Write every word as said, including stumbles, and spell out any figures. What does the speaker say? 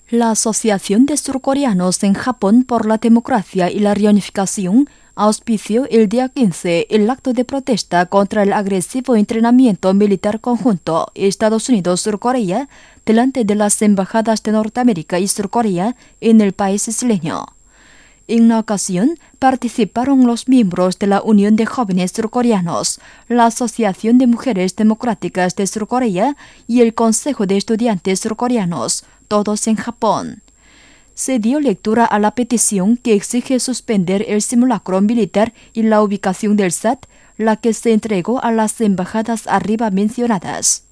La Asociación de Surcoreanos en Japón por la Democracia y la Reunificación auspició el día quince el acto de protesta contra el agresivo entrenamiento militar conjunto Estados Unidos-Surcorea delante de las embajadas de Norteamérica y Surcorea en el país isleño. En una ocasión, participaron los miembros de la Unión de Jóvenes Surcoreanos, la Asociación de Mujeres Democráticas de Surcorea y el Consejo de Estudiantes Surcoreanos, todos en Japón. Se dio lectura a la petición que exige suspender el simulacro militar y la ubicación del S A T, la que se entregó a las embajadas arriba mencionadas.